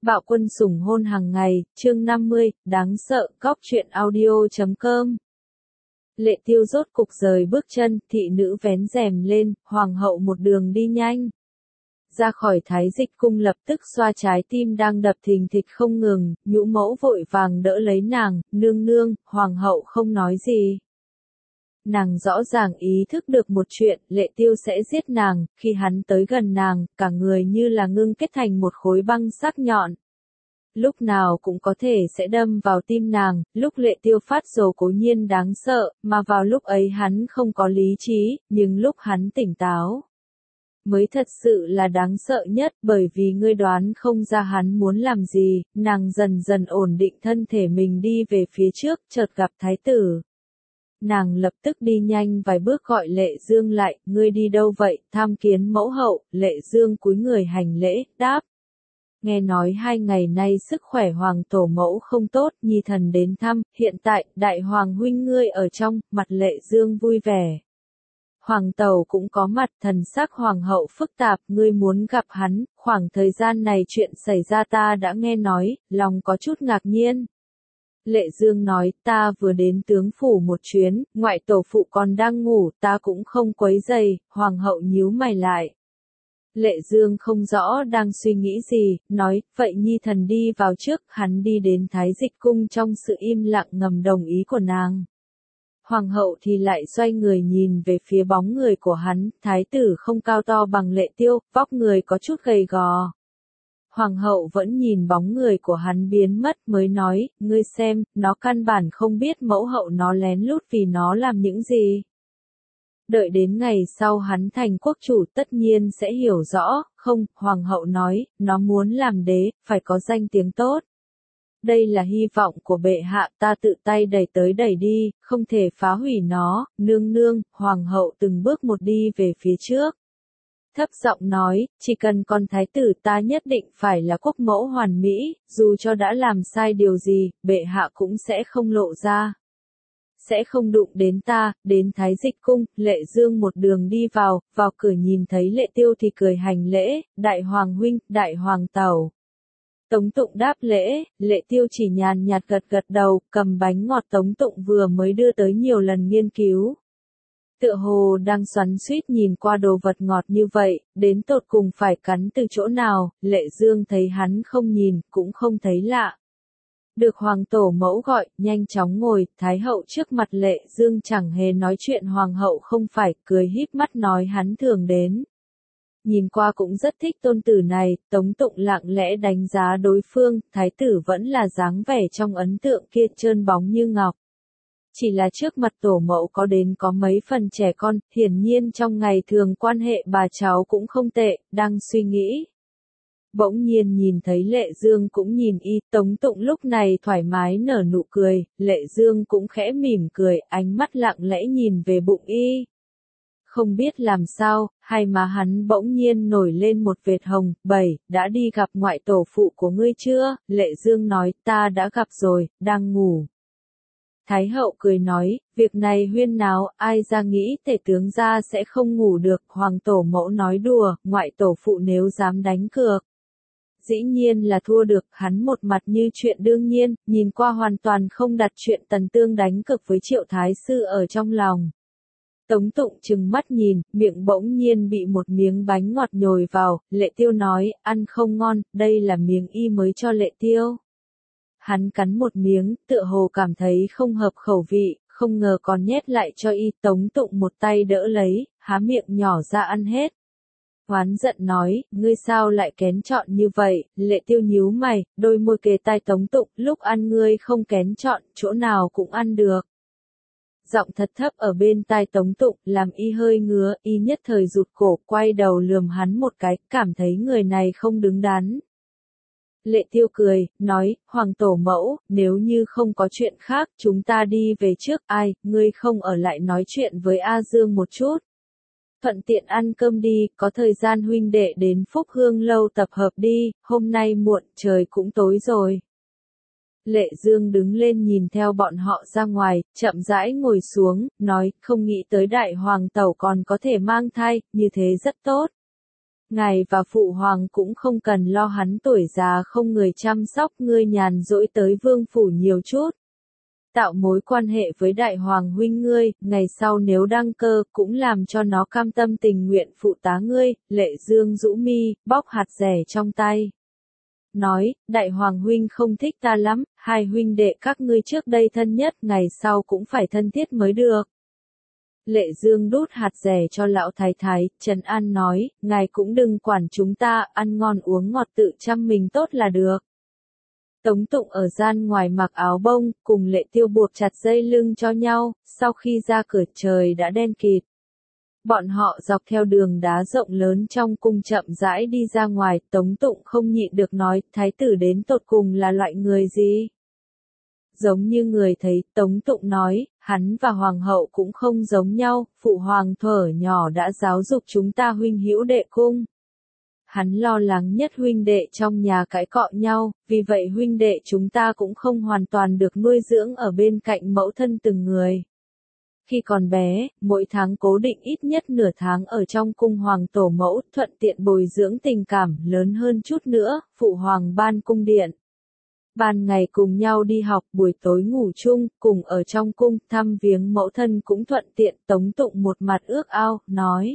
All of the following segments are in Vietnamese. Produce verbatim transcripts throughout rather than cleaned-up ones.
Bạo quân sủng hôn hàng ngày, chương năm mươi, đáng sợ, góc truyện audio chấm com. Lệ Tiêu rốt cục rời bước chân, thị nữ vén rèm lên, hoàng hậu một đường đi nhanh. Ra khỏi Thái Dịch cung lập tức xoa trái tim đang đập thình thịch không ngừng, nhũ mẫu vội vàng đỡ lấy nàng, nương nương, hoàng hậu không nói gì. Nàng rõ ràng ý thức được một chuyện, Lệ Tiêu sẽ giết nàng, khi hắn tới gần nàng, cả người như là ngưng kết thành một khối băng sắc nhọn. Lúc nào cũng có thể sẽ đâm vào tim nàng, lúc Lệ Tiêu phát rồ cố nhiên đáng sợ, mà vào lúc ấy hắn không có lý trí, nhưng lúc hắn tỉnh táo mới thật sự là đáng sợ nhất, bởi vì ngươi đoán không ra hắn muốn làm gì. Nàng dần dần ổn định thân thể mình đi về phía trước, chợt gặp thái tử. Nàng lập tức đi nhanh vài bước gọi Lệ Dương lại, ngươi đi đâu vậy, tham kiến mẫu hậu. Lệ Dương cúi người hành lễ, đáp. Nghe nói hai ngày nay sức khỏe hoàng tổ mẫu không tốt, nhi thần đến thăm, hiện tại, đại hoàng huynh ngươi ở trong, mặt Lệ Dương vui vẻ. Hoàng tẩu cũng có mặt, thần sắc hoàng hậu phức tạp, ngươi muốn gặp hắn, khoảng thời gian này chuyện xảy ra ta đã nghe nói, lòng có chút ngạc nhiên. Lệ Dương nói, ta vừa đến tướng phủ một chuyến, ngoại tổ phụ còn đang ngủ, ta cũng không quấy rầy. Hoàng hậu nhíu mày lại. Lệ Dương không rõ đang suy nghĩ gì, nói, vậy nhi thần đi vào trước. Hắn đi đến Thái Dịch cung trong sự im lặng ngầm đồng ý của nàng. Hoàng hậu thì lại xoay người nhìn về phía bóng người của hắn, thái tử không cao to bằng Lệ Tiêu, vóc người có chút gầy gò. Hoàng hậu vẫn nhìn bóng người của hắn biến mất mới nói, ngươi xem, nó căn bản không biết mẫu hậu nó lén lút vì nó làm những gì. Đợi đến ngày sau hắn thành quốc chủ tất nhiên sẽ hiểu rõ, không, hoàng hậu nói, nó muốn làm đế, phải có danh tiếng tốt. Đây là hy vọng của bệ hạ, ta tự tay đẩy tới đẩy đi, không thể phá hủy nó. Nương nương, hoàng hậu từng bước một đi về phía trước. Thấp giọng nói, chỉ cần con thái tử ta nhất định phải là quốc mẫu hoàn mỹ, dù cho đã làm sai điều gì, bệ hạ cũng sẽ không lộ ra. Sẽ không đụng đến ta. Đến Thái Dịch cung, Lệ Dương một đường đi vào, vào cửa nhìn thấy Lệ Tiêu thì cười hành lễ, đại hoàng huynh, đại hoàng tẩu. Tống Tụng đáp lễ, Lệ Tiêu chỉ nhàn nhạt gật gật đầu, cầm bánh ngọt Tống Tụng vừa mới đưa tới nhiều lần nghiên cứu. Tựa hồ đang xoắn xuýt nhìn qua đồ vật ngọt như vậy, đến tột cùng phải cắn từ chỗ nào. Lệ Dương thấy hắn không nhìn, cũng không thấy lạ. Được hoàng tổ mẫu gọi, nhanh chóng ngồi, thái hậu trước mặt Lệ Dương chẳng hề nói chuyện, hoàng hậu không phải, cười híp mắt nói hắn thường đến. Nhìn qua cũng rất thích tôn tử này. Tống Tụng lặng lẽ đánh giá đối phương, thái tử vẫn là dáng vẻ trong ấn tượng kia, trơn bóng như ngọc. Chỉ là trước mặt tổ mẫu có đến có mấy phần trẻ con, hiển nhiên trong ngày thường quan hệ bà cháu cũng không tệ, đang suy nghĩ. Bỗng nhiên nhìn thấy Lệ Dương cũng nhìn y, Tống Tụng lúc này thoải mái nở nụ cười, Lệ Dương cũng khẽ mỉm cười, ánh mắt lặng lẽ nhìn về bụng y. Không biết làm sao, hai má hắn bỗng nhiên nổi lên một vệt hồng. Bảy, đã đi gặp ngoại tổ phụ của ngươi chưa? Lệ Dương nói, ta đã gặp rồi, đang ngủ. Thái hậu cười nói, việc này huyên náo, ai ra nghĩ tể tướng gia sẽ không ngủ được. Hoàng tổ mẫu nói đùa, ngoại tổ phụ nếu dám đánh cược, dĩ nhiên là thua được. Hắn một mặt như chuyện đương nhiên, nhìn qua hoàn toàn không đặt chuyện Tần Tương đánh cược với Triệu Thái sư ở trong lòng. Tống Tụng trừng mắt nhìn, miệng bỗng nhiên bị một miếng bánh ngọt nhồi vào. Lệ Tiêu nói, ăn không ngon, đây là miếng y mới cho Lệ Tiêu. Hắn cắn một miếng, tựa hồ cảm thấy không hợp khẩu vị, không ngờ còn nhét lại cho y. Tống Tụng một tay đỡ lấy, há miệng nhỏ ra ăn hết. Oán giận nói, ngươi sao lại kén chọn như vậy? Lệ Tiêu nhíu mày, đôi môi kề tai Tống Tụng, lúc ăn ngươi không kén chọn, chỗ nào cũng ăn được. Giọng thật thấp ở bên tai Tống Tụng, làm y hơi ngứa, y nhất thời rụt cổ, quay đầu lườm hắn một cái, cảm thấy người này không đứng đắn. Lệ Tiêu cười, nói, hoàng tổ mẫu, nếu như không có chuyện khác, chúng ta đi về trước. Ai, ngươi không ở lại nói chuyện với A Dương một chút? Thuận tiện ăn cơm đi, có thời gian huynh đệ đến Phúc Hương lâu tập hợp đi, hôm nay muộn, trời cũng tối rồi. Lệ Dương đứng lên nhìn theo bọn họ ra ngoài, chậm rãi ngồi xuống, nói, không nghĩ tới đại hoàng tẩu còn có thể mang thai, như thế rất tốt. Ngài và phụ hoàng cũng không cần lo hắn tuổi già không người chăm sóc, ngươi nhàn rỗi tới vương phủ nhiều chút. Tạo mối quan hệ với đại hoàng huynh ngươi, ngày sau nếu đăng cơ cũng làm cho nó cam tâm tình nguyện phụ tá ngươi. Lệ Dương rũ mi, bóc hạt rẻ trong tay. Nói, đại hoàng huynh không thích ta lắm, hai huynh đệ các ngươi trước đây thân nhất, ngày sau cũng phải thân thiết mới được. Lệ Dương đút hạt rẻ cho lão thái thái, trấn an nói, ngài cũng đừng quản chúng ta, ăn ngon uống ngọt tự chăm mình tốt là được. Tống Tụng ở gian ngoài mặc áo bông, cùng Lệ Tiêu buộc chặt dây lưng cho nhau, sau khi ra cửa trời đã đen kịt. Bọn họ dọc theo đường đá rộng lớn trong cung chậm rãi đi ra ngoài, Tống Tụng không nhịn được nói, thái tử đến tột cùng là loại người gì? Giống như người thấy, Tống Tụng nói, hắn và hoàng hậu cũng không giống nhau, phụ hoàng thuở nhỏ đã giáo dục chúng ta huynh hữu đệ cung. Hắn lo lắng nhất huynh đệ trong nhà cãi cọ nhau, vì vậy huynh đệ chúng ta cũng không hoàn toàn được nuôi dưỡng ở bên cạnh mẫu thân từng người. Khi còn bé, mỗi tháng cố định ít nhất nửa tháng ở trong cung hoàng tổ mẫu, thuận tiện bồi dưỡng tình cảm lớn hơn chút nữa, phụ hoàng ban cung điện. Ban ngày cùng nhau đi học, buổi tối ngủ chung, cùng ở trong cung, thăm viếng mẫu thân cũng thuận tiện. Tống Tụng một mặt ước ao, nói.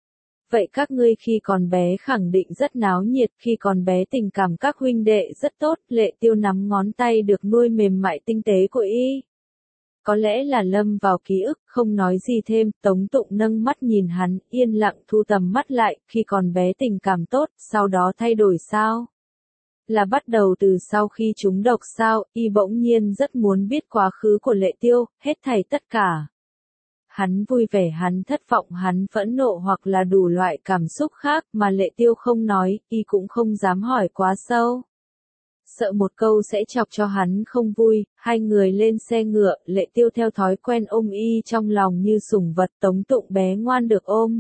Vậy các ngươi khi còn bé khẳng định rất náo nhiệt, khi còn bé tình cảm các huynh đệ rất tốt, Lệ Tiêu nắm ngón tay được nuôi mềm mại tinh tế của y. Có lẽ là lâm vào ký ức, không nói gì thêm, Tống Tụng nâng mắt nhìn hắn, yên lặng thu tầm mắt lại, khi còn bé tình cảm tốt, sau đó thay đổi sao? Là bắt đầu từ sau khi trúng độc sao, y bỗng nhiên rất muốn biết quá khứ của Lệ Tiêu, hết thảy tất cả. Hắn vui vẻ, hắn thất vọng, hắn phẫn nộ hoặc là đủ loại cảm xúc khác mà Lệ Tiêu không nói, y cũng không dám hỏi quá sâu. Sợ một câu sẽ chọc cho hắn không vui, hai người lên xe ngựa, Lệ Tiêu theo thói quen ôm y trong lòng như sủng vật, Tống Tụng bé ngoan được ôm.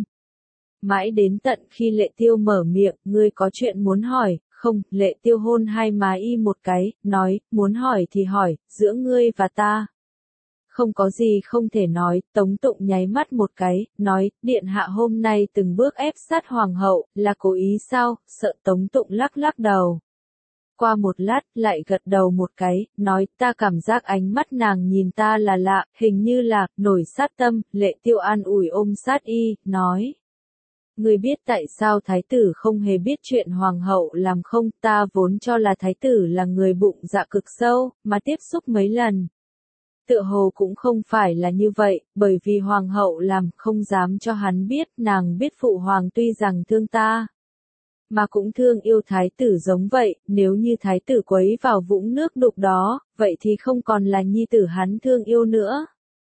Mãi đến tận khi Lệ Tiêu mở miệng, ngươi có chuyện muốn hỏi, không, Lệ Tiêu hôn hai má y một cái, nói, muốn hỏi thì hỏi, giữa ngươi và ta. Không có gì không thể nói, Tống Tụng nháy mắt một cái, nói, điện hạ hôm nay từng bước ép sát hoàng hậu, là cố ý sao, sợ Tống Tụng lắc lắc đầu. Qua một lát, lại gật đầu một cái, nói, ta cảm giác ánh mắt nàng nhìn ta là lạ, hình như là, nổi sát tâm, Lệ Tiêu an ủi ôm sát y, nói. Ngươi biết tại sao thái tử không hề biết chuyện hoàng hậu làm không, ta vốn cho là thái tử là người bụng dạ cực sâu, mà tiếp xúc mấy lần. Tựa hồ cũng không phải là như vậy, bởi vì hoàng hậu làm không dám cho hắn biết, nàng biết phụ hoàng tuy rằng thương ta, mà cũng thương yêu thái tử giống vậy, nếu như thái tử quấy vào vũng nước đục đó, vậy thì không còn là nhi tử hắn thương yêu nữa.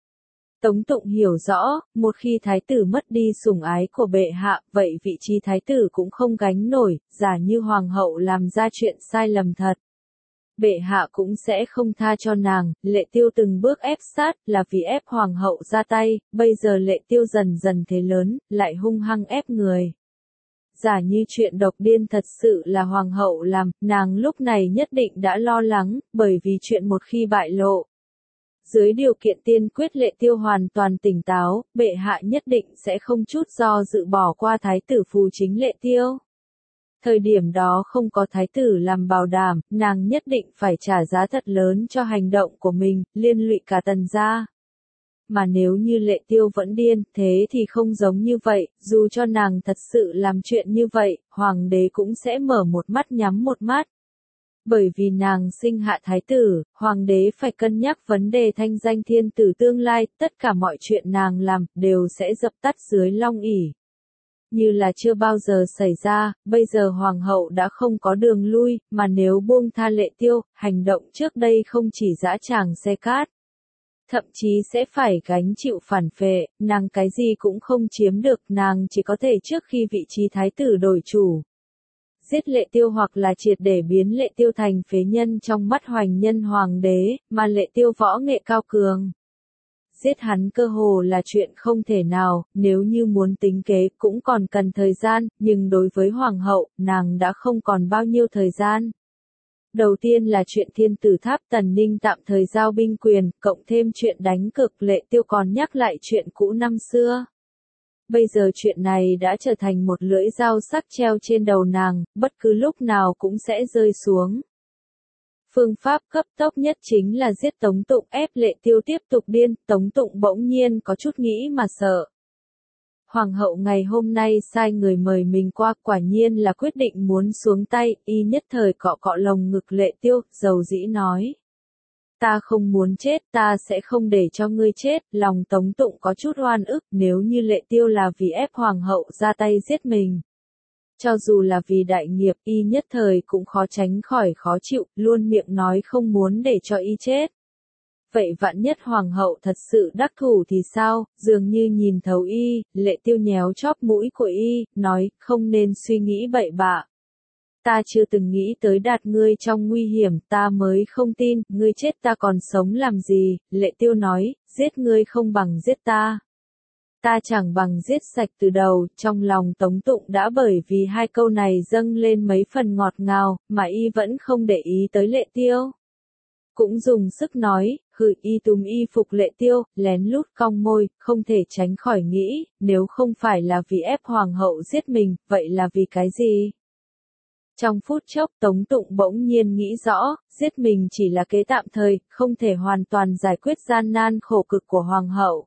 Tống Tụng hiểu rõ, một khi thái tử mất đi sủng ái của bệ hạ, vậy vị trí thái tử cũng không gánh nổi, giả như hoàng hậu làm ra chuyện sai lầm thật. Bệ hạ cũng sẽ không tha cho nàng, Lệ Tiêu từng bước ép sát, là vì ép hoàng hậu ra tay, bây giờ Lệ Tiêu dần dần thế lớn, lại hung hăng ép người. Giả như chuyện độc điên thật sự là hoàng hậu làm, nàng lúc này nhất định đã lo lắng, bởi vì chuyện một khi bại lộ. Dưới điều kiện tiên quyết Lệ Tiêu hoàn toàn tỉnh táo, bệ hạ nhất định sẽ không chút do dự bỏ qua thái tử phù chính Lệ Tiêu. Thời điểm đó không có thái tử làm bảo đảm, nàng nhất định phải trả giá thật lớn cho hành động của mình, liên lụy cả Tần gia. Mà nếu như Lệ Tiêu vẫn điên, thế thì không giống như vậy, dù cho nàng thật sự làm chuyện như vậy, hoàng đế cũng sẽ mở một mắt nhắm một mắt. Bởi vì nàng sinh hạ thái tử, hoàng đế phải cân nhắc vấn đề thanh danh thiên tử tương lai, tất cả mọi chuyện nàng làm, đều sẽ dập tắt dưới long ỷ. Như là chưa bao giờ xảy ra, bây giờ hoàng hậu đã không có đường lui, mà nếu buông tha Lệ Tiêu, hành động trước đây không chỉ dã tràng xe cát. Thậm chí sẽ phải gánh chịu phản phệ, nàng cái gì cũng không chiếm được, nàng chỉ có thể trước khi vị trí thái tử đổi chủ. Giết Lệ Tiêu hoặc là triệt để biến Lệ Tiêu thành phế nhân trong mắt hoành nhân hoàng đế, mà Lệ Tiêu võ nghệ cao cường. Giết hắn cơ hồ là chuyện không thể nào, nếu như muốn tính kế cũng còn cần thời gian, nhưng đối với hoàng hậu, nàng đã không còn bao nhiêu thời gian. Đầu tiên là chuyện thiên tử tháp Tần Ninh tạm thời giao binh quyền, cộng thêm chuyện đánh cực Lệ Tiêu còn nhắc lại chuyện cũ năm xưa. Bây giờ chuyện này đã trở thành một lưỡi dao sắc treo trên đầu nàng, bất cứ lúc nào cũng sẽ rơi xuống. Phương pháp cấp tốc nhất chính là giết Tống Tụng, ép Lệ Tiêu tiếp tục điên. Tống Tụng bỗng nhiên có chút nghĩ mà sợ. Hoàng hậu ngày hôm nay sai người mời mình qua, quả nhiên là quyết định muốn xuống tay, y nhất thời cọ cọ lồng ngực Lệ Tiêu, dầu dĩ nói. Ta không muốn chết, ta sẽ không để cho ngươi chết. Lòng Tống Tụng có chút oan ức, nếu như Lệ Tiêu là vì ép hoàng hậu ra tay giết mình. Cho dù là vì đại nghiệp, y nhất thời cũng khó tránh khỏi khó chịu, luôn miệng nói không muốn để cho y chết. Vậy vạn nhất hoàng hậu thật sự đắc thủ thì sao? Dường như nhìn thấu y, Lệ Tiêu nhéo chóp mũi của y, nói, không nên suy nghĩ bậy bạ. Ta chưa từng nghĩ tới đạt ngươi trong nguy hiểm, ta mới không tin, ngươi chết ta còn sống làm gì? Lệ Tiêu nói, giết ngươi không bằng giết ta. Ta chẳng bằng giết sạch từ đầu. Trong lòng Tống Tụng đã bởi vì hai câu này dâng lên mấy phần ngọt ngào, mà y vẫn không để ý tới Lệ Tiêu. Cũng dùng sức nói, hừ, y túm y phục Lệ Tiêu, lén lút cong môi, không thể tránh khỏi nghĩ, nếu không phải là vì ép hoàng hậu giết mình, vậy là vì cái gì? Trong phút chốc Tống Tụng bỗng nhiên nghĩ rõ, giết mình chỉ là kế tạm thời, không thể hoàn toàn giải quyết gian nan khổ cực của hoàng hậu.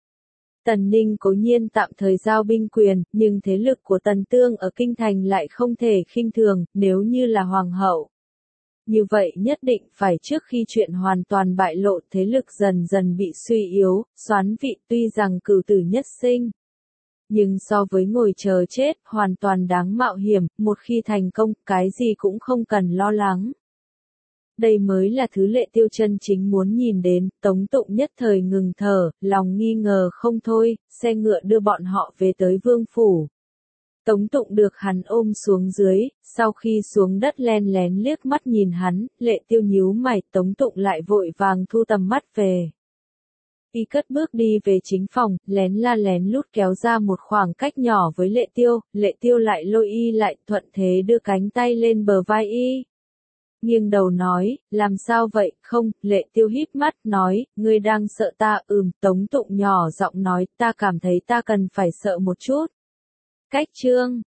Tần Ninh cố nhiên tạm thời giao binh quyền, nhưng thế lực của Tần Tương ở kinh thành lại không thể khinh thường, nếu như là hoàng hậu. Như vậy nhất định phải trước khi chuyện hoàn toàn bại lộ, thế lực dần dần bị suy yếu, soán vị tuy rằng cửu tử nhất sinh. Nhưng so với ngồi chờ chết, hoàn toàn đáng mạo hiểm, một khi thành công, cái gì cũng không cần lo lắng. Đây mới là thứ Lệ Tiêu chân chính muốn nhìn đến. Tống Tụng nhất thời ngừng thở, lòng nghi ngờ không thôi, xe ngựa đưa bọn họ về tới vương phủ. Tống Tụng được hắn ôm xuống dưới, sau khi xuống đất len lén liếc mắt nhìn hắn, Lệ Tiêu nhíu mày, Tống Tụng lại vội vàng thu tầm mắt về. Y cất bước đi về chính phòng, lén la lén lút kéo ra một khoảng cách nhỏ với Lệ Tiêu, Lệ Tiêu lại lôi y lại, thuận thế đưa cánh tay lên bờ vai y. Nghiêng đầu nói, làm sao vậy, không? Lệ Tiêu híp mắt, nói, ngươi đang sợ ta? Ừm. Tống Tụng nhỏ giọng nói, ta cảm thấy ta cần phải sợ một chút. Cách chương